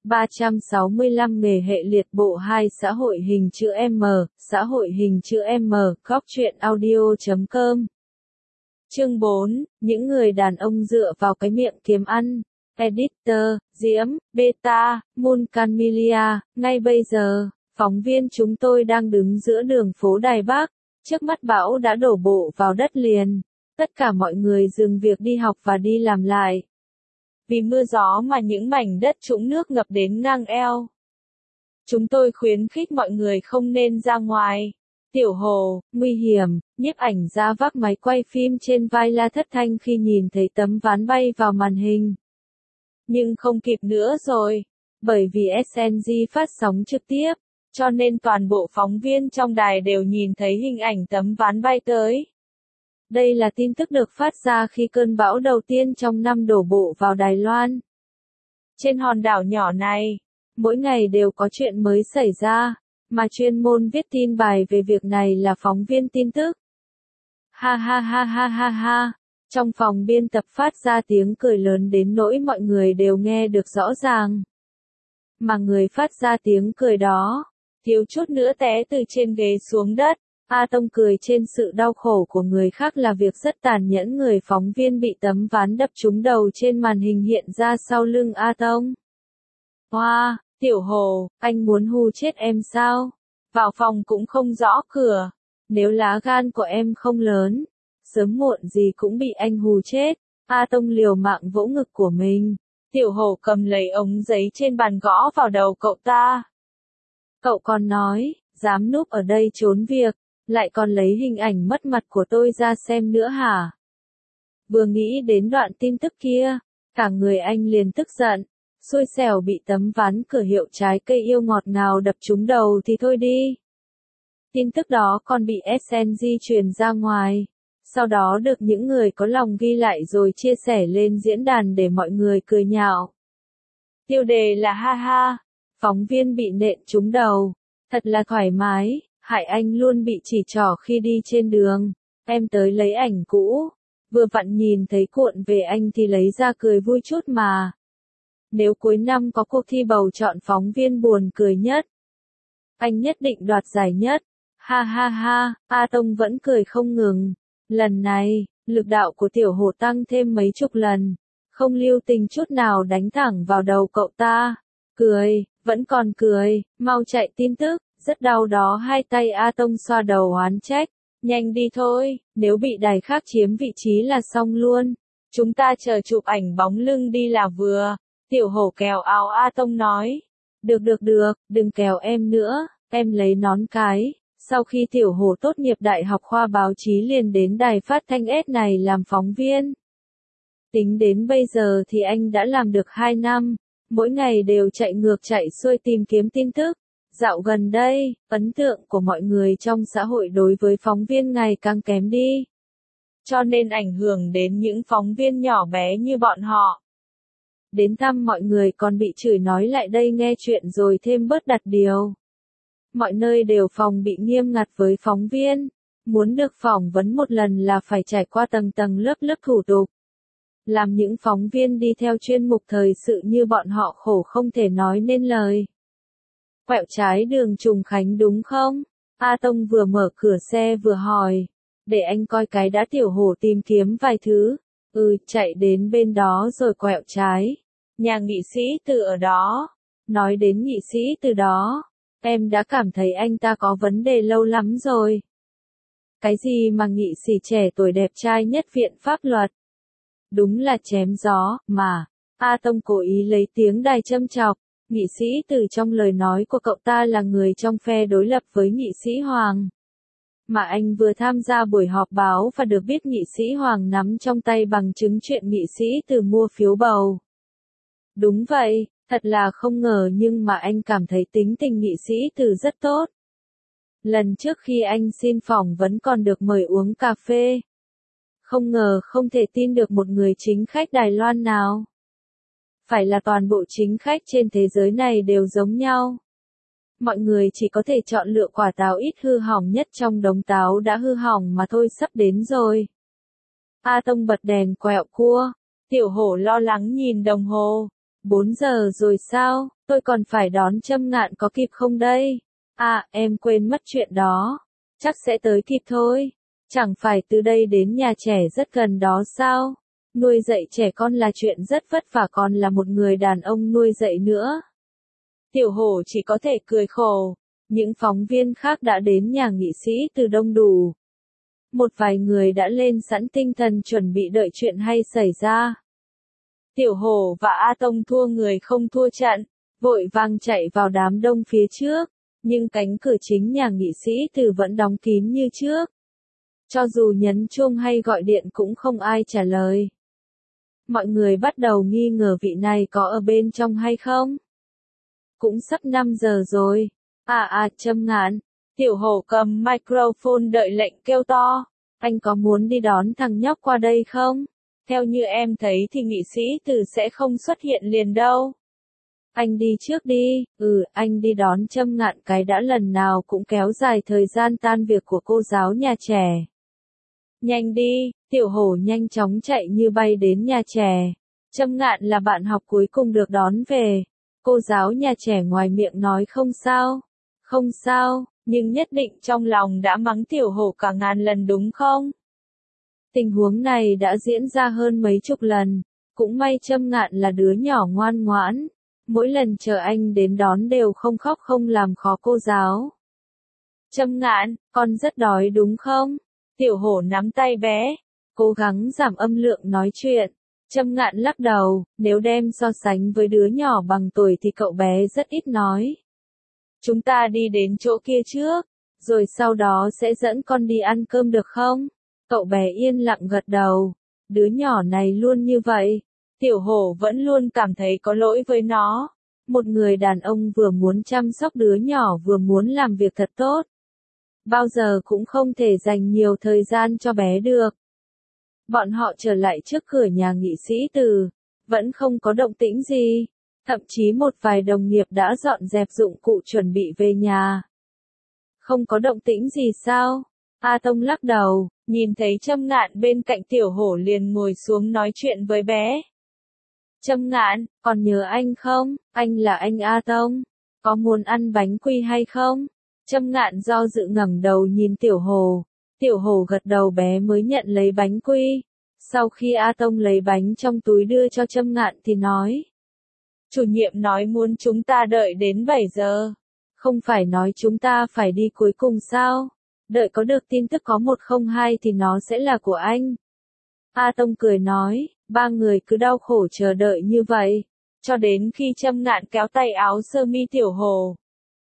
365 nghề hệ liệt bộ 2 xã hội hình chữ M, xã hội hình chữ M, góc truyện audio.com. Chương 4, những người đàn ông dựa vào cái miệng kiếm ăn. Editor, Diễm, Beta, Moon Camellia, ngay bây giờ, phóng viên chúng tôi đang đứng giữa đường phố Đài Bắc, trước mắt bão đã đổ bộ vào đất liền. Tất cả mọi người dừng việc đi học và đi làm lại. Vì mưa gió mà những mảnh đất trũng nước ngập đến ngang eo. Chúng tôi khuyến khích mọi người không nên ra ngoài. Tiểu Hồ, nguy hiểm, nhiếp ảnh gia vác máy quay phim trên vai la thất thanh khi nhìn thấy tấm ván bay vào màn hình. Nhưng không kịp nữa rồi, bởi vì SNG phát sóng trực tiếp, cho nên toàn bộ phóng viên trong đài đều nhìn thấy hình ảnh tấm ván bay tới. Đây là tin tức được phát ra khi cơn bão đầu tiên trong năm đổ bộ vào Đài Loan. Trên hòn đảo nhỏ này, mỗi ngày đều có chuyện mới xảy ra, mà chuyên môn viết tin bài về việc này là phóng viên tin tức. Ha ha ha ha ha ha, trong phòng biên tập phát ra tiếng cười lớn đến nỗi mọi người đều nghe được rõ ràng. Mà người phát ra tiếng cười đó, thiếu chút nữa té từ trên ghế xuống đất. A Tông cười trên sự đau khổ của người khác là việc rất tàn nhẫn. Người phóng viên bị tấm ván đập trúng đầu trên màn hình hiện ra sau lưng A Tông. Hoa, Tiểu Hồ, anh muốn hù chết em sao? Vào phòng cũng không gõ cửa. Nếu lá gan của em không lớn, sớm muộn gì cũng bị anh hù chết. A Tông liều mạng vỗ ngực của mình. Tiểu Hồ cầm lấy ống giấy trên bàn gõ vào đầu cậu ta. Cậu còn nói, dám núp ở đây trốn việc, lại còn lấy hình ảnh mất mặt của tôi ra xem nữa hả? Vừa nghĩ đến đoạn tin tức kia, cả người anh liền tức giận, xui xẻo bị tấm ván cửa hiệu trái cây yêu ngọt ngào đập trúng đầu thì thôi đi. Tin tức đó còn bị SNG truyền ra ngoài, sau đó được những người có lòng ghi lại rồi chia sẻ lên diễn đàn để mọi người cười nhạo. Tiêu đề là ha ha, phóng viên bị nện trúng đầu, thật là thoải mái. Hại anh luôn bị chỉ trỏ khi đi trên đường, em tới lấy ảnh cũ, vừa vặn nhìn thấy cuộn về anh thì lấy ra cười vui chút mà. Nếu cuối năm có cuộc thi bầu chọn phóng viên buồn cười nhất, anh nhất định đoạt giải nhất. Ha ha ha, A Tông vẫn cười không ngừng. Lần này, lực đạo của Tiểu Hồ tăng thêm mấy chục lần, không lưu tình chút nào đánh thẳng vào đầu cậu ta. Cười, vẫn còn cười, mau chạy tin tức. Rất đau đó. Hai tay A Tông xoa đầu oán trách. Nhanh đi thôi, nếu bị đài khác chiếm vị trí là xong luôn. Chúng ta chờ chụp ảnh bóng lưng đi là vừa. Tiểu Hổ kéo áo A Tông nói. Được, đừng kéo em nữa, em lấy nón cái. Sau khi Tiểu Hổ tốt nghiệp Đại học khoa báo chí liền đến đài phát thanh S này làm phóng viên. Tính đến bây giờ thì anh đã làm được 2 năm, mỗi ngày đều chạy ngược chạy xuôi tìm kiếm tin tức. Dạo gần đây, ấn tượng của mọi người trong xã hội đối với phóng viên ngày càng kém đi. Cho nên ảnh hưởng đến những phóng viên nhỏ bé như bọn họ. Đến thăm mọi người còn bị chửi nói lại đây nghe chuyện rồi thêm bớt đặt điều. Mọi nơi đều phòng bị nghiêm ngặt với phóng viên. Muốn được phỏng vấn một lần là phải trải qua tầng tầng lớp lớp thủ tục. Làm những phóng viên đi theo chuyên mục thời sự như bọn họ khổ không thể nói nên lời. Quẹo trái đường Trùng Khánh đúng không? A Tông vừa mở cửa xe vừa hỏi. Để anh coi cái đã. Tiểu Hổ tìm kiếm vài thứ. Chạy đến bên đó rồi quẹo trái. Nhà nghị sĩ Từ ở đó. Nói đến nghị sĩ Từ đó, em đã cảm thấy anh ta có vấn đề lâu lắm rồi. Cái gì mà nghị sĩ trẻ tuổi đẹp trai nhất viện pháp luật? Đúng là chém gió, mà. A Tông cố ý lấy tiếng đài châm chọc. Nghị sĩ Từ trong lời nói của cậu ta là người trong phe đối lập với nghị sĩ Hoàng. Mà anh vừa tham gia buổi họp báo và được biết nghị sĩ Hoàng nắm trong tay bằng chứng chuyện nghị sĩ Từ mua phiếu bầu. Đúng vậy, thật là không ngờ nhưng mà anh cảm thấy tính tình nghị sĩ Từ rất tốt. Lần trước khi anh xin phỏng vấn còn được mời uống cà phê. Không ngờ không thể tin được một người chính khách Đài Loan nào. Phải là toàn bộ chính khách trên thế giới này đều giống nhau. Mọi người chỉ có thể chọn lựa quả táo ít hư hỏng nhất trong đống táo đã hư hỏng mà thôi. Sắp đến rồi. A Tông bật đèn quẹo cua. Tiểu Hổ lo lắng nhìn đồng hồ. 4 giờ rồi sao, tôi còn phải đón Trâm Ngạn có kịp không đây? À, em quên mất chuyện đó. Chắc sẽ tới kịp thôi. Chẳng phải từ đây đến nhà trẻ rất gần đó sao? Nuôi dạy trẻ con là chuyện rất vất vả, còn là một người đàn ông nuôi dạy nữa. Tiểu Hổ chỉ có thể cười khổ. Những phóng viên khác đã đến nhà nghị sĩ từ đông đủ. Một vài người đã lên sẵn tinh thần chuẩn bị đợi chuyện hay xảy ra. Tiểu Hổ và A Tông thua người không thua trận, vội vàng chạy vào đám đông phía trước, nhưng cánh cửa chính nhà nghị sĩ từ vẫn đóng kín như trước. Cho dù nhấn chuông hay gọi điện cũng không ai trả lời. Mọi người bắt đầu nghi ngờ vị này có ở bên trong hay không. Cũng sắp 5 giờ rồi. Trâm Ngạn. Tiểu Hổ cầm microphone đợi lệnh kêu to. Anh có muốn đi đón thằng nhóc qua đây không? Theo như em thấy thì nghị sĩ Từ sẽ không xuất hiện liền đâu. Anh đi trước đi. Anh đi đón Trâm Ngạn cái đã, lần nào cũng kéo dài thời gian tan việc của cô giáo nhà trẻ. Nhanh đi. Tiểu Hổ nhanh chóng chạy như bay đến nhà trẻ. Trâm Ngạn là bạn học cuối cùng được đón về. Cô giáo nhà trẻ ngoài miệng nói không sao. Không sao, nhưng nhất định trong lòng đã mắng Tiểu Hổ cả ngàn lần đúng không? Tình huống này đã diễn ra hơn mấy chục lần. Cũng may Trâm Ngạn là đứa nhỏ ngoan ngoãn. Mỗi lần chờ anh đến đón đều không khóc không làm khó cô giáo. Trâm Ngạn, con rất đói đúng không? Tiểu Hổ nắm tay bé, cố gắng giảm âm lượng nói chuyện. Trâm Ngạn lắc đầu, nếu đem so sánh với đứa nhỏ bằng tuổi thì cậu bé rất ít nói. Chúng ta đi đến chỗ kia trước, rồi sau đó sẽ dẫn con đi ăn cơm được không? Cậu bé yên lặng gật đầu. Đứa nhỏ này luôn như vậy. Tiểu Hổ vẫn luôn cảm thấy có lỗi với nó. Một người đàn ông vừa muốn chăm sóc đứa nhỏ vừa muốn làm việc thật tốt. Bao giờ cũng không thể dành nhiều thời gian cho bé được. Bọn họ trở lại trước cửa nhà nghị sĩ Từ. Vẫn không có động tĩnh gì. Thậm chí một vài đồng nghiệp đã dọn dẹp dụng cụ chuẩn bị về nhà. Không có động tĩnh gì sao? A Tông lắc đầu, nhìn thấy Trâm Ngạn bên cạnh Tiểu Hổ liền ngồi xuống nói chuyện với bé. Trâm Ngạn, còn nhớ anh không? Anh là anh A Tông. Có muốn ăn bánh quy hay không? Trâm Ngạn do dự ngẩng đầu nhìn Tiểu Hổ. Tiểu Hổ gật đầu, bé mới nhận lấy bánh quy. Sau khi A Tông lấy bánh trong túi đưa cho Trâm Ngạn thì nói. Chủ nhiệm nói muốn chúng ta đợi đến 7 giờ. Không phải nói chúng ta phải đi cuối cùng sao? Đợi có được tin tức có 102 thì nó sẽ là của anh. A Tông cười nói, ba người cứ đau khổ chờ đợi như vậy, cho đến khi Trâm Ngạn kéo tay áo sơ mi Tiểu Hổ.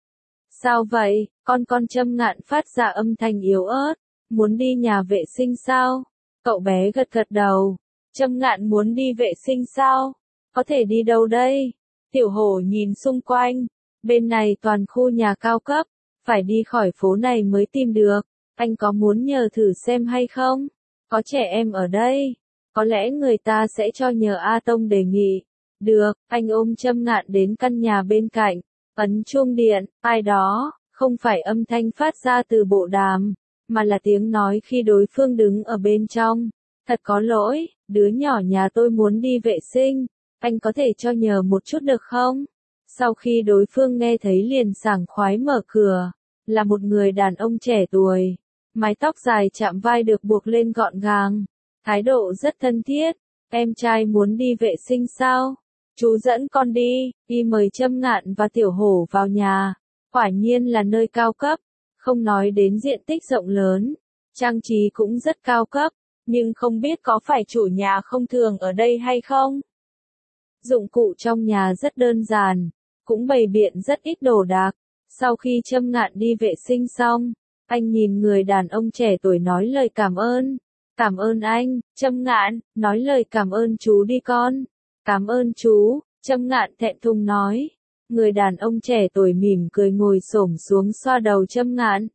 Sao vậy, con Trâm Ngạn phát ra âm thanh yếu ớt, muốn đi nhà vệ sinh sao? Cậu bé gật gật đầu. Trâm Ngạn muốn đi vệ sinh sao? Có thể đi đâu đây? Tiểu Hổ nhìn xung quanh, bên này toàn khu nhà cao cấp, phải đi khỏi phố này mới tìm được. Anh có muốn nhờ thử xem hay không? Có trẻ em ở đây, có lẽ người ta sẽ cho nhờ. A Tông đề nghị. Được, anh ôm Trâm Ngạn đến căn nhà bên cạnh, ấn chuông điện, ai đó, không phải âm thanh phát ra từ bộ đàm, mà là tiếng nói khi đối phương đứng ở bên trong. Thật có lỗi, đứa nhỏ nhà tôi muốn đi vệ sinh, anh có thể cho nhờ một chút được không? Sau khi đối phương nghe thấy liền sảng khoái mở cửa, là một người đàn ông trẻ tuổi, mái tóc dài chạm vai được buộc lên gọn gàng, thái độ rất thân thiết. Em trai muốn đi vệ sinh sao? Chú dẫn con đi. Y mời Trâm Ngạn và Tiểu Hổ vào nhà. Quả nhiên là nơi cao cấp, không nói đến diện tích rộng lớn, trang trí cũng rất cao cấp, nhưng không biết có phải chủ nhà không thường ở đây hay không? Dụng cụ trong nhà rất đơn giản, cũng bày biện rất ít đồ đạc. Sau khi Trâm Ngạn đi vệ sinh xong, anh nhìn người đàn ông trẻ tuổi nói lời cảm ơn. Cảm ơn anh. Trâm Ngạn, nói lời cảm ơn chú đi con. Cảm ơn chú. Trâm Ngạn thẹn thùng nói. Người đàn ông trẻ tuổi mỉm cười ngồi xổm xuống xoa đầu Trâm Ngạn.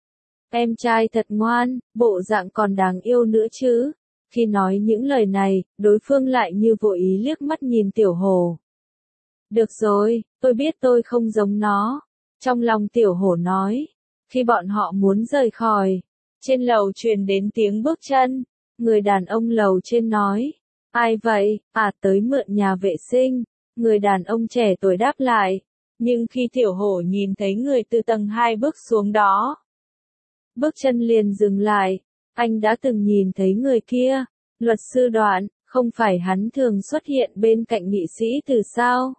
Em trai thật ngoan, bộ dạng còn đáng yêu nữa chứ. Khi nói những lời này, đối phương lại như vô ý liếc mắt nhìn Tiểu Hổ. Được rồi, tôi biết tôi không giống nó. Trong lòng Tiểu Hổ nói. Khi bọn họ muốn rời khỏi, trên lầu truyền đến tiếng bước chân. Người đàn ông lầu trên nói. Ai vậy? Tới mượn nhà vệ sinh. Người đàn ông trẻ tuổi đáp lại. Nhưng khi Tiểu Hổ nhìn thấy người từ tầng 2 bước xuống đó, bước chân liền dừng lại. Anh đã từng nhìn thấy người kia. Luật sư Đoạn, không phải hắn thường xuất hiện bên cạnh nghị sĩ Từ sao?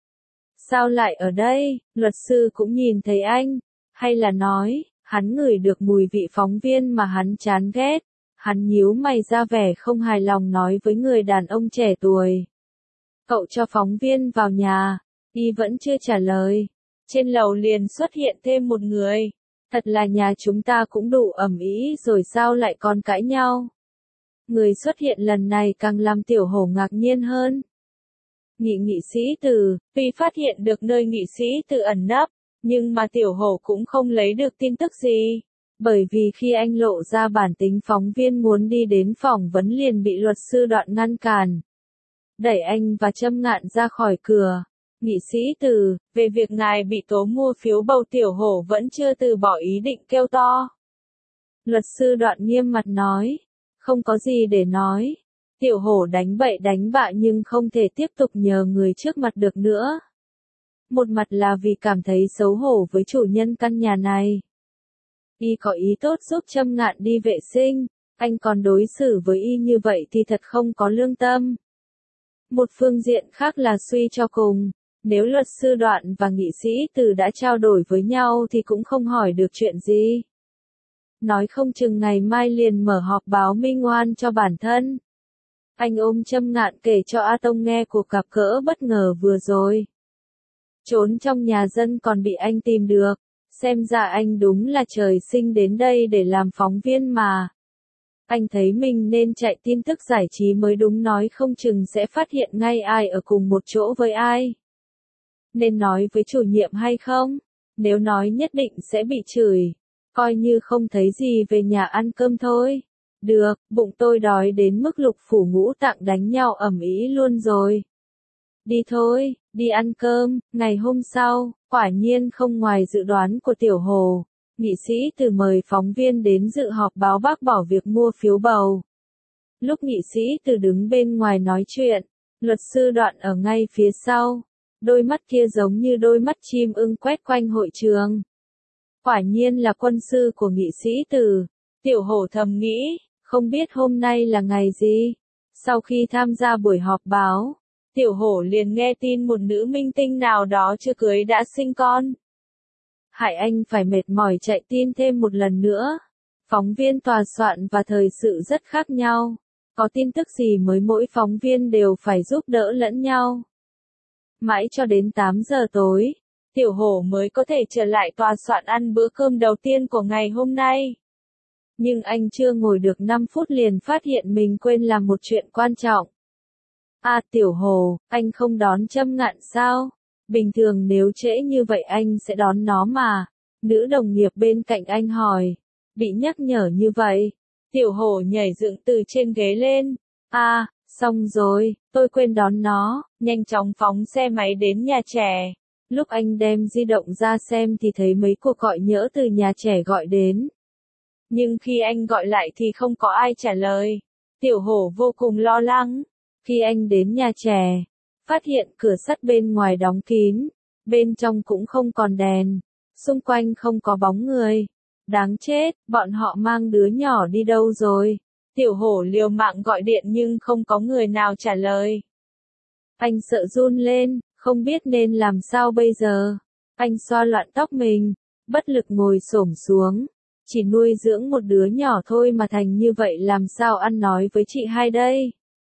Sao lại ở đây? Luật sư cũng nhìn thấy anh. Hay là nói, hắn ngửi được mùi vị phóng viên mà hắn chán ghét. Hắn nhíu mày ra vẻ không hài lòng nói với người đàn ông trẻ tuổi. Cậu cho phóng viên vào nhà. Y vẫn chưa trả lời. Trên lầu liền xuất hiện thêm một người. Thật là nhà chúng ta cũng đủ ầm ĩ rồi sao lại còn cãi nhau. Người xuất hiện lần này càng làm Tiểu Hổ ngạc nhiên hơn. Nghị sĩ Từ, tuy phát hiện được nơi nghị sĩ Từ ẩn nấp, nhưng mà Tiểu Hổ cũng không lấy được tin tức gì. Bởi vì khi anh lộ ra bản tính phóng viên muốn đi đến phỏng vấn liền bị luật sư Đoạn ngăn cản. Đẩy anh và Trâm Ngạn ra khỏi cửa. Nghị sĩ Từ, về việc ngài bị tố mua phiếu bầu Tiểu Hổ vẫn chưa từ bỏ ý định kêu to. Luật sư Đoạn nghiêm mặt nói. Không có gì để nói. Tiểu Hổ đánh bậy đánh bạ nhưng không thể tiếp tục nhờ người trước mặt được nữa. Một mặt là vì cảm thấy xấu hổ với chủ nhân căn nhà này. Y có ý tốt giúp Trâm Ngạn đi vệ sinh, anh còn đối xử với Y như vậy thì thật không có lương tâm. Một phương diện khác là suy cho cùng, nếu luật sư Đoạn và nghị sĩ Từ đã trao đổi với nhau thì cũng không hỏi được chuyện gì. Nói không chừng ngày mai liền mở họp báo minh oan cho bản thân. Anh ôm Trâm Ngạn kể cho A Tông nghe cuộc gặp gỡ bất ngờ vừa rồi. Trốn trong nhà dân còn bị anh tìm được, xem ra anh đúng là trời sinh đến đây để làm phóng viên mà. Anh thấy mình nên chạy tin tức giải trí mới đúng, nói không chừng sẽ phát hiện ngay ai ở cùng một chỗ với ai. Nên nói với chủ nhiệm hay không? Nếu nói nhất định sẽ bị chửi. Coi như không thấy gì, về nhà ăn cơm thôi. Được, bụng tôi đói đến mức Lục Phủ Ngũ Tạng đánh nhau ầm ĩ luôn rồi. Đi thôi, đi ăn cơm. Ngày hôm sau, quả nhiên không ngoài dự đoán của Tiểu Hổ. Nghị sĩ Từ mời phóng viên đến dự họp báo bác bỏ việc mua phiếu bầu. Lúc nghị sĩ Từ đứng bên ngoài nói chuyện, luật sư Đoạn ở ngay phía sau. Đôi mắt kia giống như đôi mắt chim ưng quét quanh hội trường. Quả nhiên là quân sư của nghị sĩ Từ. Tiểu Hổ thầm nghĩ, không biết hôm nay là ngày gì. Sau khi tham gia buổi họp báo, Tiểu Hổ liền nghe tin một nữ minh tinh nào đó chưa cưới đã sinh con. Hại anh phải mệt mỏi chạy tin thêm một lần nữa. Phóng viên tòa soạn và thời sự rất khác nhau. Có tin tức gì mới mỗi phóng viên đều phải giúp đỡ lẫn nhau. Mãi cho đến 8 giờ tối, Tiểu Hổ mới có thể trở lại tòa soạn ăn bữa cơm đầu tiên của ngày hôm nay. Nhưng anh chưa ngồi được 5 phút liền phát hiện mình quên làm một chuyện quan trọng. À Tiểu Hổ, anh không đón Trâm Ngạn sao? Bình thường nếu trễ như vậy anh sẽ đón nó mà. Nữ đồng nghiệp bên cạnh anh hỏi. Bị nhắc nhở như vậy. Tiểu Hổ nhảy dựng từ trên ghế lên. À, xong rồi, tôi quên đón nó. Nhanh chóng phóng xe máy đến nhà trẻ. Lúc anh đem di động ra xem thì thấy mấy cuộc gọi nhỡ từ nhà trẻ gọi đến. Nhưng khi anh gọi lại thì không có ai trả lời. Tiểu Hổ vô cùng lo lắng. Khi anh đến nhà trẻ, phát hiện cửa sắt bên ngoài đóng kín, bên trong cũng không còn đèn, xung quanh không có bóng người. Đáng chết, bọn họ mang đứa nhỏ đi đâu rồi? Tiểu Hổ liều mạng gọi điện nhưng không có người nào trả lời. Anh sợ run lên, không biết nên làm sao bây giờ. Anh xoa loạn tóc mình, bất lực ngồi xổm xuống. Chỉ nuôi dưỡng một đứa nhỏ thôi mà thành như vậy, làm sao ăn nói với chị hai đây?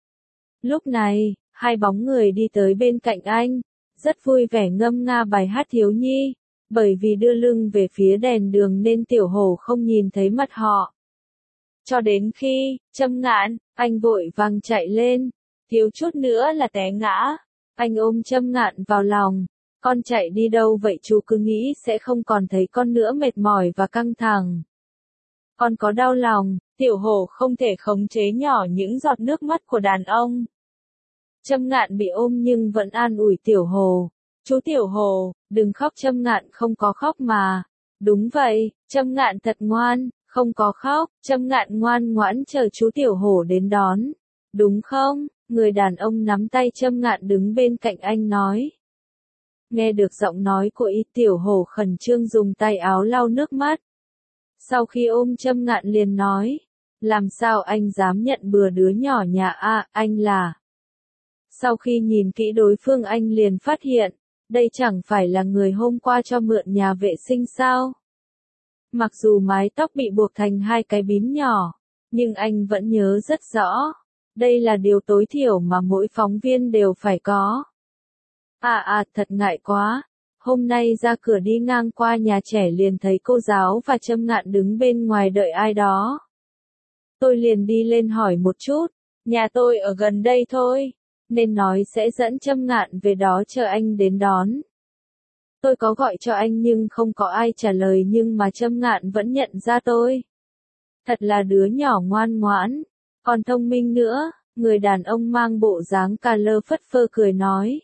Lúc này, hai bóng người đi tới bên cạnh anh, rất vui vẻ ngâm nga bài hát thiếu nhi. Bởi vì đưa lưng về phía đèn đường nên Tiểu Hổ không nhìn thấy mặt họ. Cho đến khi, Trâm Ngạn, anh vội vàng chạy lên, thiếu chút nữa là té ngã. Anh ôm Trâm Ngạn vào lòng. Con chạy đi đâu vậy? Chú cứ nghĩ sẽ không còn thấy con nữa, mệt mỏi và căng thẳng. Con có đau lòng? Tiểu Hổ không thể khống chế nhỏ những giọt nước mắt của đàn ông. Trâm Ngạn bị ôm nhưng vẫn an ủi Tiểu Hổ. Chú Tiểu Hổ, đừng khóc. Trâm Ngạn không có khóc mà. Đúng vậy, Trâm Ngạn thật ngoan, không có khóc. Trâm Ngạn ngoan ngoãn chờ chú Tiểu Hổ đến đón. Đúng không? Người đàn ông nắm tay Trâm Ngạn đứng bên cạnh anh nói. Nghe được giọng nói của Y Tiểu Hổ khẩn trương dùng tay áo lau nước mắt. Sau khi ôm Trâm Ngạn liền nói. Làm sao anh dám nhận bừa đứa nhỏ nhà A, anh là. Sau khi nhìn kỹ đối phương anh liền phát hiện. Đây chẳng phải là người hôm qua cho mượn nhà vệ sinh sao? Mặc dù mái tóc bị buộc thành hai cái bím nhỏ, nhưng anh vẫn nhớ rất rõ. Đây là điều tối thiểu mà mỗi phóng viên đều phải có. Thật ngại quá. Hôm nay ra cửa đi ngang qua nhà trẻ liền thấy cô giáo và Trâm Ngạn đứng bên ngoài đợi ai đó. Tôi liền đi lên hỏi một chút, nhà tôi ở gần đây thôi, nên nói sẽ dẫn Trâm Ngạn về đó chờ anh đến đón. Tôi có gọi cho anh nhưng không có ai trả lời nhưng mà Trâm Ngạn vẫn nhận ra tôi. Thật là đứa nhỏ ngoan ngoãn, còn thông minh nữa, người đàn ông mang bộ dáng cà lơ phất phơ cười nói.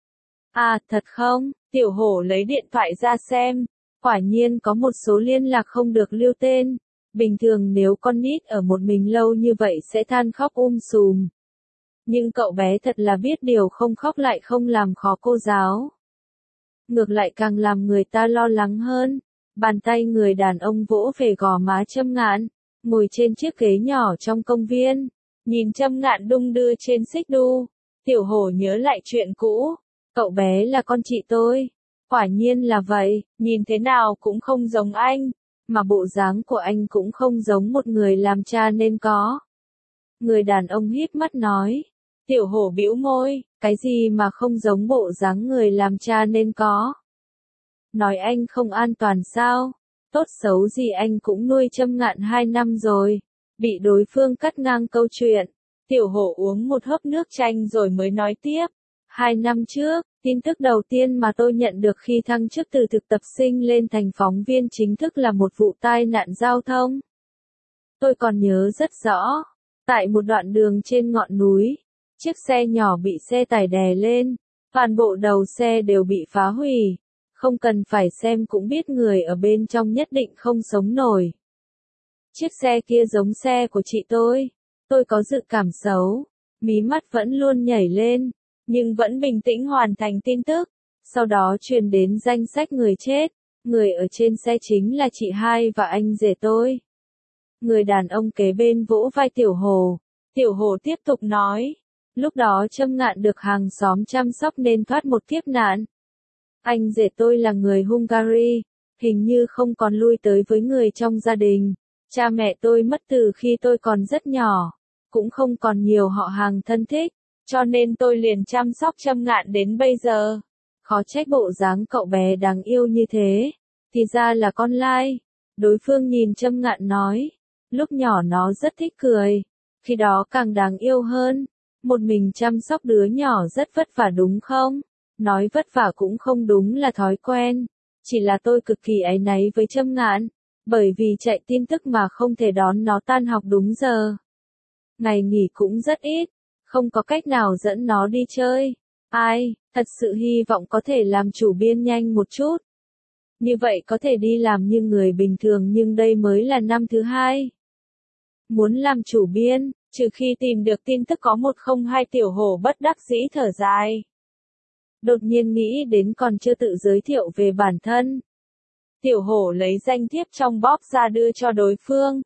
Thật không? Tiểu Hổ lấy điện thoại ra xem, quả nhiên có một số liên lạc không được lưu tên. Bình thường nếu con nít ở một mình lâu như vậy sẽ than khóc sùm. Nhưng cậu bé thật là biết điều không khóc lại không làm khó cô giáo. Ngược lại càng làm người ta lo lắng hơn. Bàn tay người đàn ông vỗ về gò má Trâm Ngạn, ngồi trên chiếc ghế nhỏ trong công viên. Nhìn Trâm Ngạn đung đưa trên xích đu, Tiểu Hổ nhớ lại chuyện cũ. Cậu bé là con chị tôi. Quả nhiên là vậy, nhìn thế nào cũng không giống anh. Mà bộ dáng của anh cũng không giống một người làm cha nên có. Người đàn ông híp mắt nói. Tiểu Hổ bĩu môi, cái gì mà không giống bộ dáng người làm cha nên có. Nói anh không an toàn sao? Tốt xấu gì anh cũng nuôi Trâm Ngạn 2 năm rồi. Bị đối phương cắt ngang câu chuyện. Tiểu Hổ uống một hớp nước chanh rồi mới nói tiếp. 2 năm trước, tin tức đầu tiên mà tôi nhận được khi thăng chức từ thực tập sinh lên thành phóng viên chính thức là một vụ tai nạn giao thông. Tôi còn nhớ rất rõ. Tại một đoạn đường trên ngọn núi, chiếc xe nhỏ bị xe tải đè lên, toàn bộ đầu xe đều bị phá hủy. Không cần phải xem cũng biết người ở bên trong nhất định không sống nổi. Chiếc xe kia giống xe của chị tôi có dự cảm xấu, mí mắt vẫn luôn nhảy lên, nhưng vẫn bình tĩnh hoàn thành tin tức. Sau đó truyền đến danh sách người chết, người ở trên xe chính là chị hai và anh rể tôi. Người đàn ông kế bên vỗ vai Tiểu Hổ. Tiểu Hổ tiếp tục nói, lúc đó Trâm Ngạn được hàng xóm chăm sóc nên thoát một kiếp nạn. Anh rể tôi là người Hungary, hình như không còn lui tới với người trong gia đình. Cha mẹ tôi mất từ khi tôi còn rất nhỏ, cũng không còn nhiều họ hàng thân thích, cho nên tôi liền chăm sóc Trâm Ngạn đến bây giờ. Khó trách bộ dáng cậu bé đáng yêu như thế, thì ra là con lai. Đối phương nhìn Trâm Ngạn nói, lúc nhỏ nó rất thích cười, khi đó càng đáng yêu hơn. Một mình chăm sóc đứa nhỏ rất vất vả đúng không? Nói vất vả cũng không đúng là thói quen, chỉ là tôi cực kỳ áy náy với Trâm Ngạn, bởi vì chạy tin tức mà không thể đón nó tan học đúng giờ. Ngày nghỉ cũng rất ít, không có cách nào dẫn nó đi chơi. Thật sự hy vọng có thể làm chủ biên nhanh một chút. Như vậy có thể đi làm như người bình thường nhưng đây mới là năm thứ 2. Muốn làm chủ biên, trừ khi tìm được tin tức có 102. Tiểu Hổ bất đắc dĩ thở dài. Đột nhiên nghĩ đến còn chưa tự giới thiệu về bản thân. Tiểu Hổ lấy danh thiếp trong bóp ra đưa cho đối phương.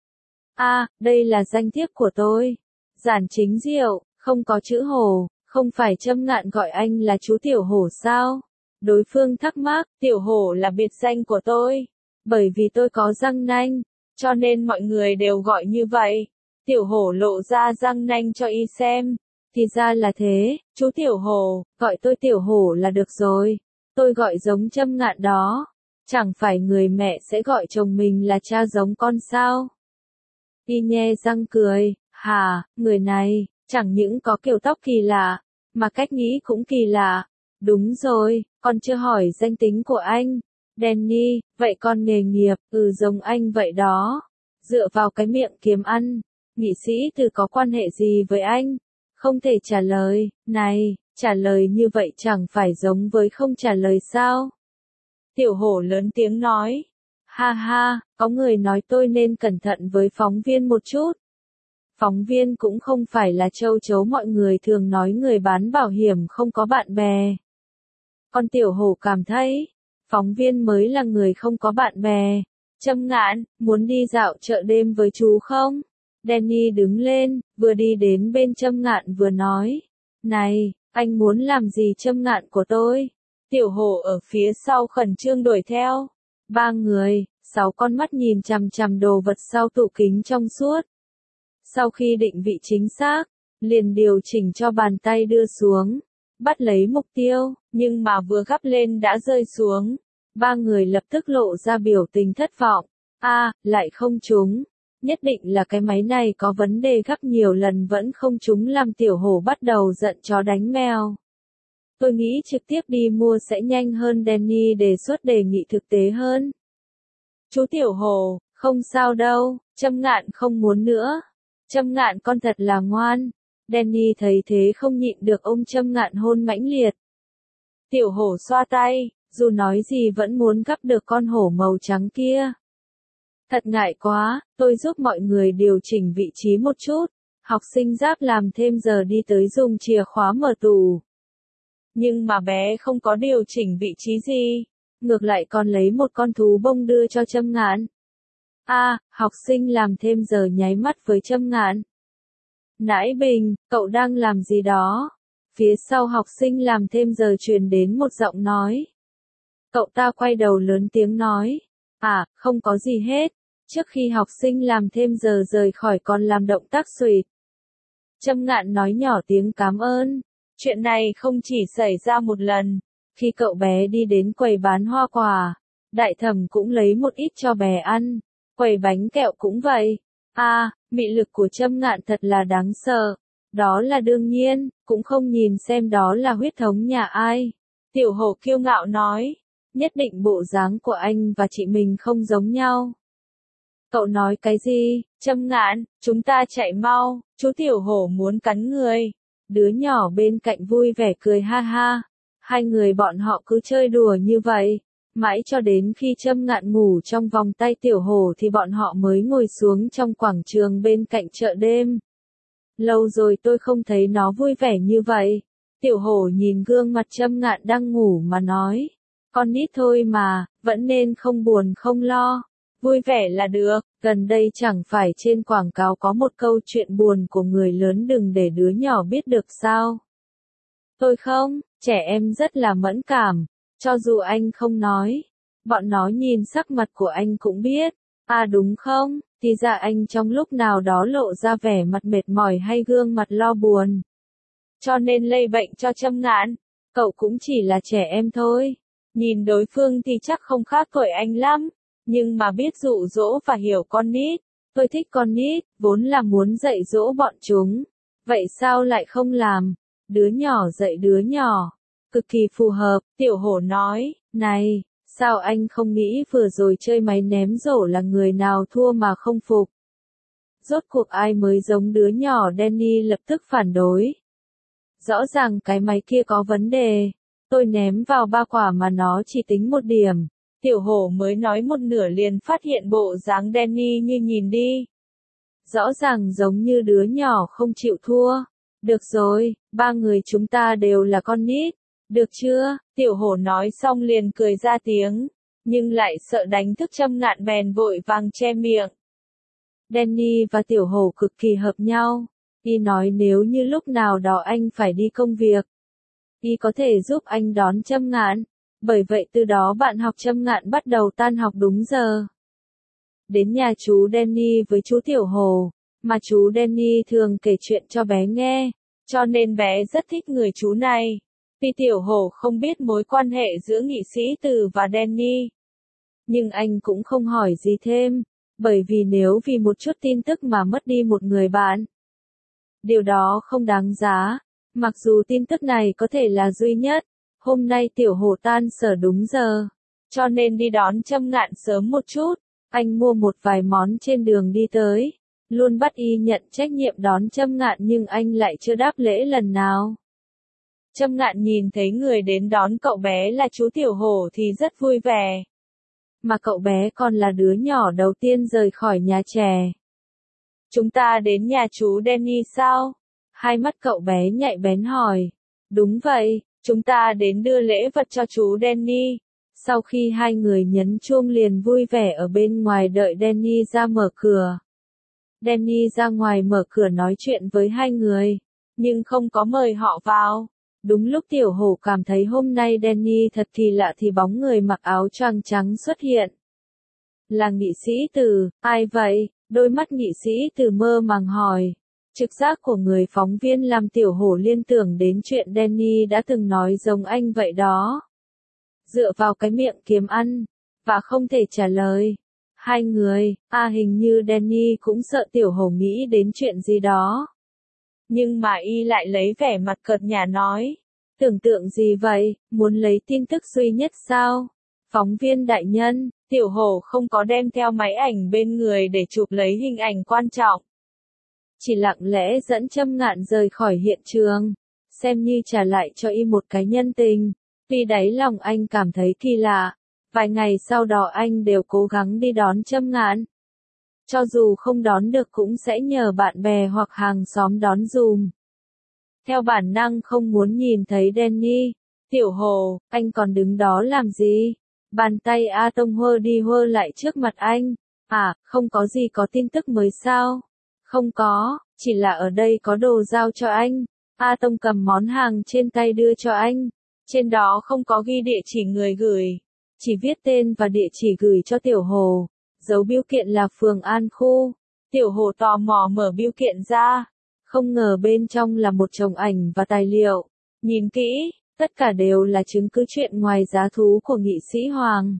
Đây là danh thiếp của tôi. Giản Chính Diệu, không có chữ Hổ, không phải Trâm Ngạn gọi anh là chú Tiểu Hổ sao? Đối phương thắc mắc, Tiểu Hổ là biệt danh của tôi. Bởi vì tôi có răng nanh, cho nên mọi người đều gọi như vậy. Tiểu Hổ lộ ra răng nanh cho y xem. Thì ra là thế, chú Tiểu Hổ, gọi tôi Tiểu Hổ là được rồi. Tôi gọi giống Trâm Ngạn đó. Chẳng phải người mẹ sẽ gọi chồng mình là cha giống con sao? Y nhe răng cười, người này, chẳng những có kiểu tóc kỳ lạ, mà cách nghĩ cũng kỳ lạ. Đúng rồi, con chưa hỏi danh tính của anh. Danny, vậy con nghề nghiệp, giống anh vậy đó. Dựa vào cái miệng kiếm ăn, nghị sĩ từ có quan hệ gì với anh? Không thể trả lời, này, trả lời như vậy chẳng phải giống với không trả lời sao? Tiểu Hổ lớn tiếng nói. Ha ha, có người nói tôi nên cẩn thận với phóng viên một chút. Phóng viên cũng không phải là châu chấu mọi người thường nói người bán bảo hiểm không có bạn bè. Con tiểu hổ cảm thấy, phóng viên mới là người không có bạn bè. Trâm Ngạn, muốn đi dạo chợ đêm với chú không? Danny đứng lên, vừa đi đến bên Trâm Ngạn vừa nói. Này, anh muốn làm gì Trâm Ngạn của tôi? Tiểu hổ ở phía sau khẩn trương đuổi theo. Ba người, 6 con mắt nhìn chằm chằm đồ vật sau tủ kính trong suốt. Sau khi định vị chính xác, liền điều chỉnh cho bàn tay đưa xuống, bắt lấy mục tiêu, nhưng mà vừa gắp lên đã rơi xuống. Ba người lập tức lộ ra biểu tình thất vọng. Lại không trúng. Nhất định là cái máy này có vấn đề, gắp nhiều lần vẫn không trúng, làm tiểu hổ bắt đầu giận chó đánh mèo. Tôi nghĩ trực tiếp đi mua sẽ nhanh hơn. Danny đề xuất đề nghị thực tế hơn. Chú tiểu hổ, không sao đâu, Trâm Ngạn không muốn nữa. Trâm Ngạn con thật là ngoan. Danny thấy thế không nhịn được ôm Trâm Ngạn hôn mãnh liệt. Tiểu hổ xoa tay, dù nói gì vẫn muốn gắp được con hổ màu trắng kia. Thật ngại quá, tôi giúp mọi người điều chỉnh vị trí một chút. Học sinh Giáp làm thêm giờ đi tới dùng chìa khóa mở tủ. Nhưng mà bé không có điều chỉnh vị trí gì, ngược lại còn lấy một con thú bông đưa cho Trâm Ngạn. Học sinh làm thêm giờ nháy mắt với Trâm Ngạn. Nãi Bình, cậu đang làm gì đó? Phía sau học sinh làm thêm giờ truyền đến một giọng nói. Cậu ta quay đầu lớn tiếng nói. Không có gì hết. Trước khi học sinh làm thêm giờ rời khỏi còn làm động tác xuỵt. Trâm Ngạn nói nhỏ tiếng cảm ơn. Chuyện này không chỉ xảy ra một lần. Khi cậu bé đi đến quầy bán hoa quả, Đại Thẩm cũng lấy một ít cho bé ăn. Quầy bánh kẹo cũng vậy. Mị lực của Trâm Ngạn thật là đáng sợ. Đó là đương nhiên, cũng không nhìn xem đó là huyết thống nhà ai. Tiểu hổ kiêu ngạo nói. Nhất định bộ dáng của anh và chị mình không giống nhau. Cậu nói cái gì, Trâm Ngạn, chúng ta chạy mau, chú tiểu hổ muốn cắn người. Đứa nhỏ bên cạnh vui vẻ cười ha ha. Hai người bọn họ cứ chơi đùa như vậy. Mãi cho đến khi Trâm Ngạn ngủ trong vòng tay tiểu hổ thì bọn họ mới ngồi xuống trong quảng trường bên cạnh chợ đêm. Lâu rồi tôi không thấy nó vui vẻ như vậy. Tiểu hổ nhìn gương mặt Trâm Ngạn đang ngủ mà nói. Con nít thôi mà, vẫn nên không buồn không lo. Vui vẻ là được, gần đây chẳng phải trên quảng cáo có một câu chuyện buồn của người lớn đừng để đứa nhỏ biết được sao. Tôi không, trẻ em rất là mẫn cảm, cho dù anh không nói. Bọn nó nhìn sắc mặt của anh cũng biết. Đúng không, thì ra anh trong lúc nào đó lộ ra vẻ mặt mệt mỏi hay gương mặt lo buồn. Cho nên lây bệnh cho Trâm Ngạn, cậu cũng chỉ là trẻ em thôi. Nhìn đối phương thì chắc không khác tuổi anh lắm, nhưng mà biết dụ dỗ và hiểu con nít. Tôi thích con nít, vốn là muốn dạy dỗ bọn chúng. Vậy sao lại không làm? Đứa nhỏ dạy đứa nhỏ. Cực kỳ phù hợp, tiểu hổ nói. Này, sao anh không nghĩ vừa rồi chơi máy ném rổ là người nào thua mà không phục? Rốt cuộc ai mới giống đứa nhỏ? Danny lập tức phản đối. Rõ ràng cái máy kia có vấn đề. Tôi ném vào 3 quả mà nó chỉ tính 1 điểm. Tiểu hổ mới nói một nửa liền phát hiện bộ dáng Danny như nhìn đi. Rõ ràng giống như đứa nhỏ không chịu thua. Được rồi, 3 người chúng ta đều là con nít. Được chưa? Tiểu hổ nói xong liền cười ra tiếng. Nhưng lại sợ đánh thức Trâm Ngạn bèn vội vàng che miệng. Danny và tiểu hổ cực kỳ hợp nhau. Y nói nếu như lúc nào đó anh phải đi công việc, Y có thể giúp anh đón Trâm Ngạn. Bởi vậy từ đó bạn học Trâm Ngạn bắt đầu tan học đúng giờ. Đến nhà chú Danny với chú Tiểu Hổ, mà chú Danny thường kể chuyện cho bé nghe, cho nên bé rất thích người chú này. Tuy Tiểu Hổ không biết mối quan hệ giữa nghị sĩ Từ và Danny, nhưng anh cũng không hỏi gì thêm, bởi vì nếu vì một chút tin tức mà mất đi một người bạn, điều đó không đáng giá. Mặc dù tin tức này có thể là duy nhất, hôm nay Tiểu Hổ tan sở đúng giờ, cho nên đi đón Trâm Ngạn sớm một chút. Anh mua một vài món trên đường đi tới, luôn bắt Y nhận trách nhiệm đón Trâm Ngạn nhưng anh lại chưa đáp lễ lần nào. Trâm Ngạn nhìn thấy người đến đón cậu bé là chú Tiểu Hổ thì rất vui vẻ. Mà cậu bé còn là đứa nhỏ đầu tiên rời khỏi nhà trẻ. Chúng ta đến nhà chú Danny sao? Hai mắt cậu bé nhạy bén hỏi. Đúng vậy, chúng ta đến đưa lễ vật cho chú Danny. Sau khi hai người nhấn chuông liền vui vẻ ở bên ngoài đợi Danny ra mở cửa. Danny ra ngoài mở cửa nói chuyện với hai người, nhưng không có mời họ vào. Đúng lúc Tiểu Hổ cảm thấy hôm nay Danny thật kỳ lạ thì bóng người mặc áo choàng trắng xuất hiện. Là nghị sĩ Từ, ai vậy? Đôi mắt nghị sĩ Từ mơ màng hỏi. Trực giác của người phóng viên làm Tiểu Hổ liên tưởng đến chuyện Danny đã từng nói giống anh vậy đó. Dựa vào cái miệng kiếm ăn, và không thể trả lời. Hai người, hình như Danny cũng sợ Tiểu Hổ nghĩ đến chuyện gì đó. Nhưng mà y lại lấy vẻ mặt cợt nhả nói. Tưởng tượng gì vậy, muốn lấy tin tức duy nhất sao? Phóng viên đại nhân, Tiểu Hổ không có đem theo máy ảnh bên người để chụp lấy hình ảnh quan trọng. Chỉ lặng lẽ dẫn Trâm Ngạn rời khỏi hiện trường, xem như trả lại cho y một cái nhân tình. Tuy đáy lòng anh cảm thấy kỳ lạ, vài ngày sau đó anh đều cố gắng đi đón Trâm Ngạn. Cho dù không đón được cũng sẽ nhờ bạn bè hoặc hàng xóm đón dùm. Theo bản năng không muốn nhìn thấy Danny. Tiểu Hổ, anh còn đứng đó làm gì? Bàn tay A Tông hơ đi hơ lại trước mặt anh. Không có gì, có tin tức mới sao? Không có, chỉ là ở đây có đồ giao cho anh. A Tông cầm món hàng trên tay đưa cho anh. Trên đó không có ghi địa chỉ người gửi, chỉ viết tên và địa chỉ gửi cho Tiểu Hổ. Dấu bưu kiện là phường An Khu. Tiểu Hổ tò mò mở bưu kiện ra. Không ngờ bên trong là một chồng ảnh và tài liệu. Nhìn kỹ, tất cả đều là chứng cứ chuyện ngoài giá thú của nghị sĩ Hoàng.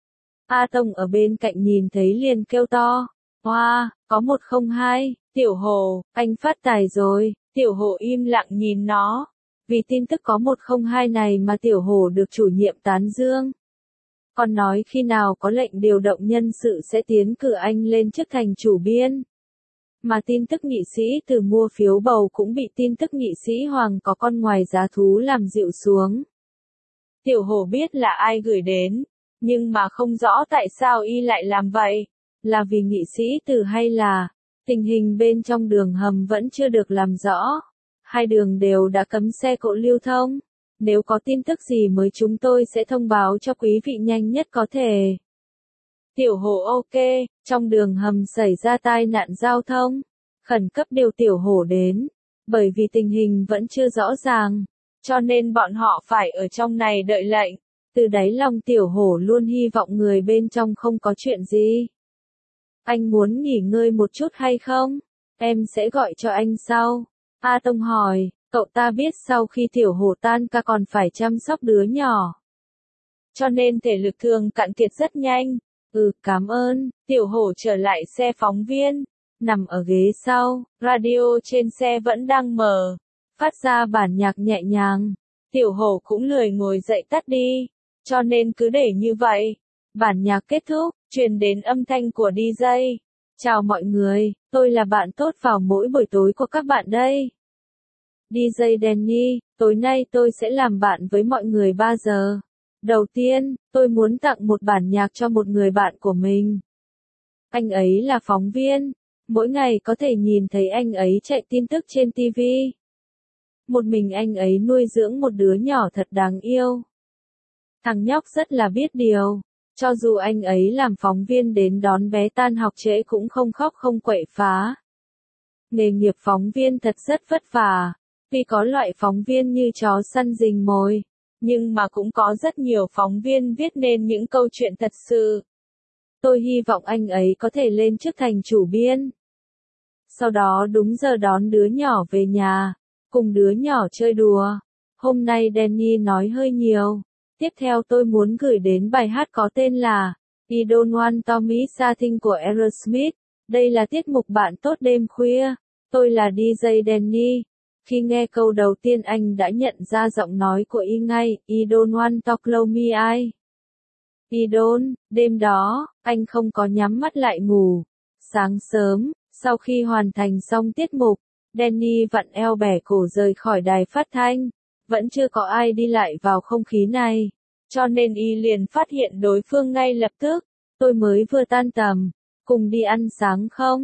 A Tông ở bên cạnh nhìn thấy liền kêu to. Wow, có 102, Tiểu Hổ, anh phát tài rồi. Tiểu Hổ im lặng nhìn nó. Vì tin tức có 102 này mà Tiểu Hổ được chủ nhiệm tán dương. Còn nói khi nào có lệnh điều động nhân sự sẽ tiến cử anh lên chức thành chủ biên. Mà tin tức nghị sĩ Từ mua phiếu bầu cũng bị tin tức nghị sĩ Hoàng có con ngoài giá thú làm dịu xuống. Tiểu Hổ biết là ai gửi đến, nhưng mà không rõ tại sao y lại làm vậy. Là vì nghị sĩ Từ hay là tình hình bên trong đường hầm vẫn chưa được làm rõ. Hai đường đều đã cấm xe cộ lưu thông. Nếu có tin tức gì mới chúng tôi sẽ thông báo cho quý vị nhanh nhất có thể. Tiểu Hổ ok, trong đường hầm xảy ra tai nạn giao thông. Khẩn cấp điều Tiểu Hổ đến. Bởi vì tình hình vẫn chưa rõ ràng, cho nên bọn họ phải ở trong này đợi lệnh. Từ đáy lòng Tiểu Hổ luôn hy vọng người bên trong không có chuyện gì. Anh muốn nghỉ ngơi một chút hay không? Em sẽ gọi cho anh sau. A Tông hỏi, cậu ta biết sau khi Tiểu Hổ tan ca còn phải chăm sóc đứa nhỏ. Cho nên thể lực thường cạn kiệt rất nhanh. Cảm ơn. Tiểu Hổ trở lại xe phóng viên. Nằm ở ghế sau, radio trên xe vẫn đang mở. Phát ra bản nhạc nhẹ nhàng. Tiểu Hổ cũng lười ngồi dậy tắt đi. Cho nên cứ để như vậy. Bản nhạc kết thúc, truyền đến âm thanh của DJ. Chào mọi người, tôi là bạn tốt vào mỗi buổi tối của các bạn đây. DJ Danny, tối nay tôi sẽ làm bạn với mọi người 3 giờ. Đầu tiên, tôi muốn tặng một bản nhạc cho một người bạn của mình. Anh ấy là phóng viên. Mỗi ngày có thể nhìn thấy anh ấy chạy tin tức trên TV. Một mình anh ấy nuôi dưỡng một đứa nhỏ thật đáng yêu. Thằng nhóc rất là biết điều. Cho dù anh ấy làm phóng viên đến đón bé tan học trễ cũng không khóc không quậy phá. Nghề nghiệp phóng viên thật rất vất vả. Vì có loại phóng viên như chó săn rình mồi. Nhưng mà cũng có rất nhiều phóng viên viết nên những câu chuyện thật sự. Tôi hy vọng anh ấy có thể lên chức thành chủ biên. Sau đó đúng giờ đón đứa nhỏ về nhà, cùng đứa nhỏ chơi đùa. Hôm nay Danny nói hơi nhiều. Tiếp theo tôi muốn gửi đến bài hát có tên là I Don't Want Tommy Something của Aerosmith. Đây là tiết mục bạn tốt đêm khuya. Tôi là DJ Danny. Khi nghe câu đầu tiên anh đã nhận ra giọng nói của y ngay. I don't want to close me eye. I don't. Đêm đó, anh không có nhắm mắt lại ngủ. Sáng sớm, sau khi hoàn thành xong tiết mục, Danny vặn eo bẻ cổ rời khỏi đài phát thanh. Vẫn chưa có ai đi lại vào không khí này. Cho nên y liền phát hiện đối phương ngay lập tức. Tôi mới vừa tan tầm. Cùng đi ăn sáng không?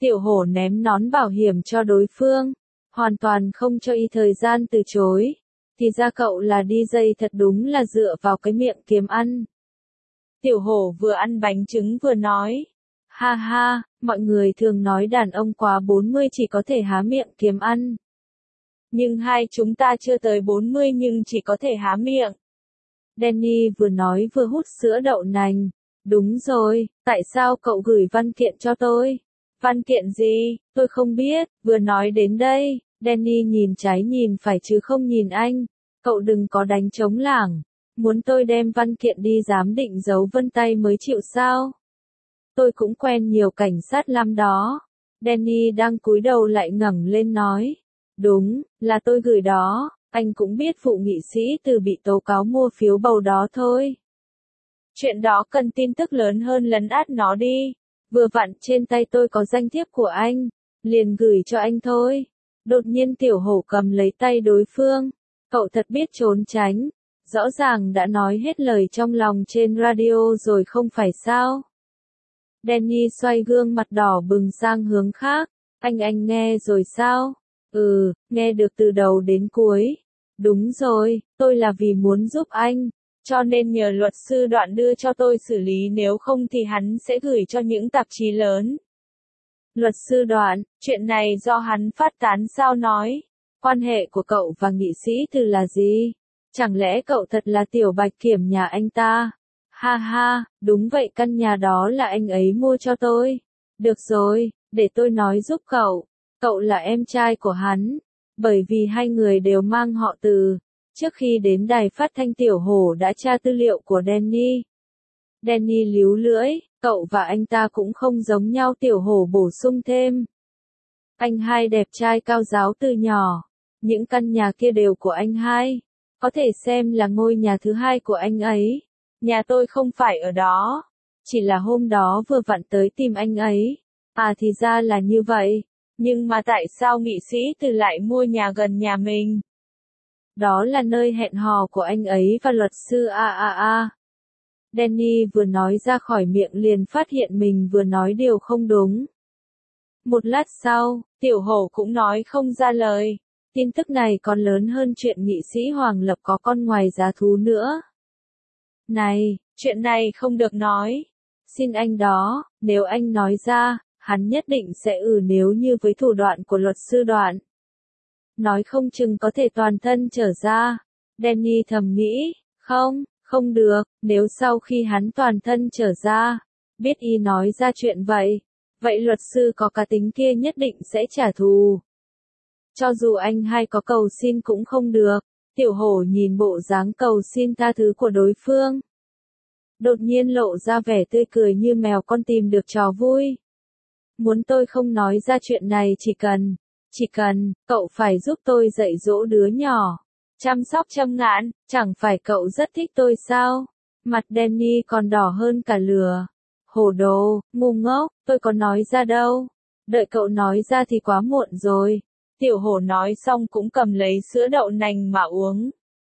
Tiểu hổ ném nón bảo hiểm cho đối phương, hoàn toàn không cho y thời gian từ chối. Thì ra cậu là DJ thật đúng là dựa vào cái miệng kiếm ăn. Tiểu hổ vừa ăn bánh trứng vừa nói. Ha ha, mọi người thường nói đàn ông quá 40 chỉ có thể há miệng kiếm ăn. Nhưng hai chúng ta chưa tới 40 nhưng chỉ có thể há miệng. Danny vừa nói vừa hút sữa đậu nành. Đúng rồi, tại sao cậu gửi văn kiện cho tôi? Văn kiện gì? Tôi không biết, vừa nói đến đây, Danny nhìn trái nhìn phải chứ không nhìn anh. Cậu đừng có đánh trống lảng. Muốn tôi đem văn kiện đi giám định dấu vân tay mới chịu sao? Tôi cũng quen nhiều cảnh sát lắm đó. Danny đang cúi đầu lại ngẩng lên nói. Đúng, là tôi gửi đó, anh cũng biết vụ nghị sĩ Từ bị tố cáo mua phiếu bầu đó thôi. Chuyện đó cần tin tức lớn hơn lấn át nó đi. Vừa vặn trên tay tôi có danh thiếp của anh, liền gửi cho anh thôi. Đột nhiên tiểu hổ cầm lấy tay đối phương. Cậu thật biết trốn tránh. Rõ ràng đã nói hết lời trong lòng trên radio rồi không phải sao? Danny xoay gương mặt đỏ bừng sang hướng khác. Anh nghe rồi sao? Nghe được từ đầu đến cuối. Đúng rồi, tôi là vì muốn giúp anh, cho nên nhờ luật sư Đoạn đưa cho tôi xử lý, nếu không thì hắn sẽ gửi cho những tạp chí lớn. Luật sư Đoạn, chuyện này do hắn phát tán sao nói? Quan hệ của cậu và nghị sĩ Từ là gì? Chẳng lẽ cậu thật là tiểu bạch kiểm nhà anh ta? Ha ha, đúng vậy, căn nhà đó là anh ấy mua cho tôi. Được rồi, để tôi nói giúp cậu. Cậu là em trai của hắn. Bởi vì hai người đều mang họ Từ. Trước khi đến đài phát thanh tiểu hổ đã tra tư liệu của Danny. Danny líu lưỡi, cậu và anh ta cũng không giống nhau, tiểu hổ bổ sung thêm. Anh hai đẹp trai cao ráo từ nhỏ. Những căn nhà kia đều của anh hai. Có thể xem là ngôi nhà thứ hai của anh ấy. Nhà tôi không phải ở đó. Chỉ là hôm đó vừa vặn tới tìm anh ấy. À thì ra là như vậy. Nhưng mà tại sao nghị sĩ Từ lại mua nhà gần nhà mình? Đó là nơi hẹn hò của anh ấy và luật sư A. Danny vừa nói ra khỏi miệng liền phát hiện mình vừa nói điều không đúng. Một lát sau, tiểu hổ cũng nói không ra lời. Tin tức này còn lớn hơn chuyện nghị sĩ Hoàng Lập có con ngoài giá thú nữa. Này, chuyện này không được nói. Xin anh đó, nếu anh nói ra, hắn nhất định sẽ nếu như với thủ đoạn của luật sư Đoạn. Nói không chừng có thể toàn thân trở ra. Danny thầm nghĩ, không được, nếu sau khi hắn toàn thân trở ra, biết y nói ra chuyện vậy luật sư có cá tính kia nhất định sẽ trả thù. Cho dù anh hai có cầu xin cũng không được. Tiểu hổ nhìn bộ dáng cầu xin tha thứ của đối phương. Đột nhiên lộ ra vẻ tươi cười như mèo con tìm được trò vui. Muốn tôi không nói ra chuyện này, chỉ cần, cậu phải giúp tôi dạy dỗ đứa nhỏ. Chăm sóc Trâm Ngạn, chẳng phải cậu rất thích tôi sao? Mặt Danny còn đỏ hơn cả lửa. Hồ đồ, ngu ngốc, tôi có nói ra đâu. Đợi cậu nói ra thì quá muộn rồi. Tiểu hổ nói xong cũng cầm lấy sữa đậu nành mà uống.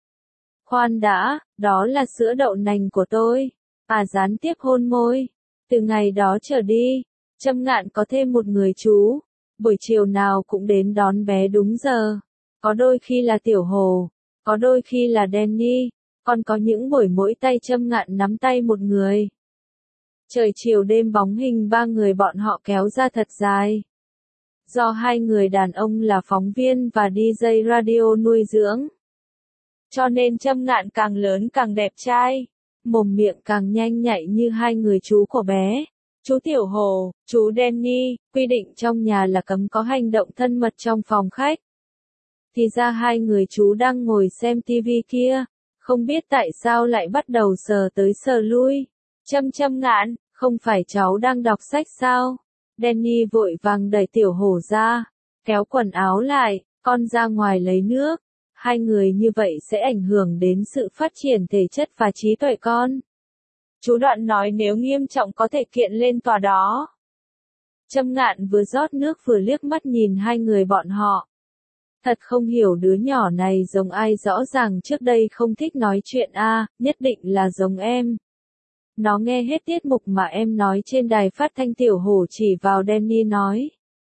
Khoan đã, đó là sữa đậu nành của tôi. Gián tiếp hôn môi. Từ ngày đó trở đi, Trâm Ngạn có thêm một người chú. Buổi chiều nào cũng đến đón bé đúng giờ. Có đôi khi là tiểu hổ, có đôi khi là Danny, còn có những buổi mỗi tay Trâm Ngạn nắm tay một người. Trời chiều đêm bóng hình ba người bọn họ kéo ra thật dài. Do hai người đàn ông là phóng viên và DJ radio nuôi dưỡng. Cho nên Trâm Ngạn càng lớn càng đẹp trai, mồm miệng càng nhanh nhạy như hai người chú của bé. Chú Tiểu Hồ, chú Danny, quy định trong nhà là cấm có hành động thân mật trong phòng khách. Thì ra hai người chú đang ngồi xem tivi kia, không biết tại sao lại bắt đầu sờ tới sờ lui. Trâm Ngạn, không phải cháu đang đọc sách sao? Danny vội vàng đẩy Tiểu Hổ ra, kéo quần áo lại, con ra ngoài lấy nước. Hai người như vậy sẽ ảnh hưởng đến sự phát triển thể chất và trí tuệ con. Chú Đoạn nói nếu nghiêm trọng có thể kiện lên tòa đó. Trâm Ngạn vừa rót nước vừa liếc mắt nhìn hai người bọn họ. Thật không hiểu đứa nhỏ này giống ai, rõ ràng trước đây không thích nói chuyện nhất định là giống em. Nó nghe hết tiết mục mà em nói trên đài phát thanh. Tiểu Hổ chỉ vào Danny nói.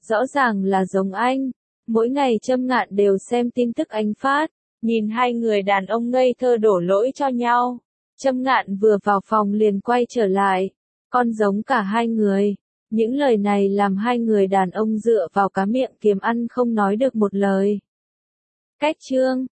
rõ ràng là giống anh. Mỗi ngày Trâm Ngạn đều xem tin tức anh phát, nhìn hai người đàn ông ngây thơ đổ lỗi cho nhau. Trâm Ngạn vừa vào phòng liền quay trở lại, con giống cả hai người. Những lời này làm hai người đàn ông dựa vào cá miệng kiếm ăn không nói được một lời. Cách chương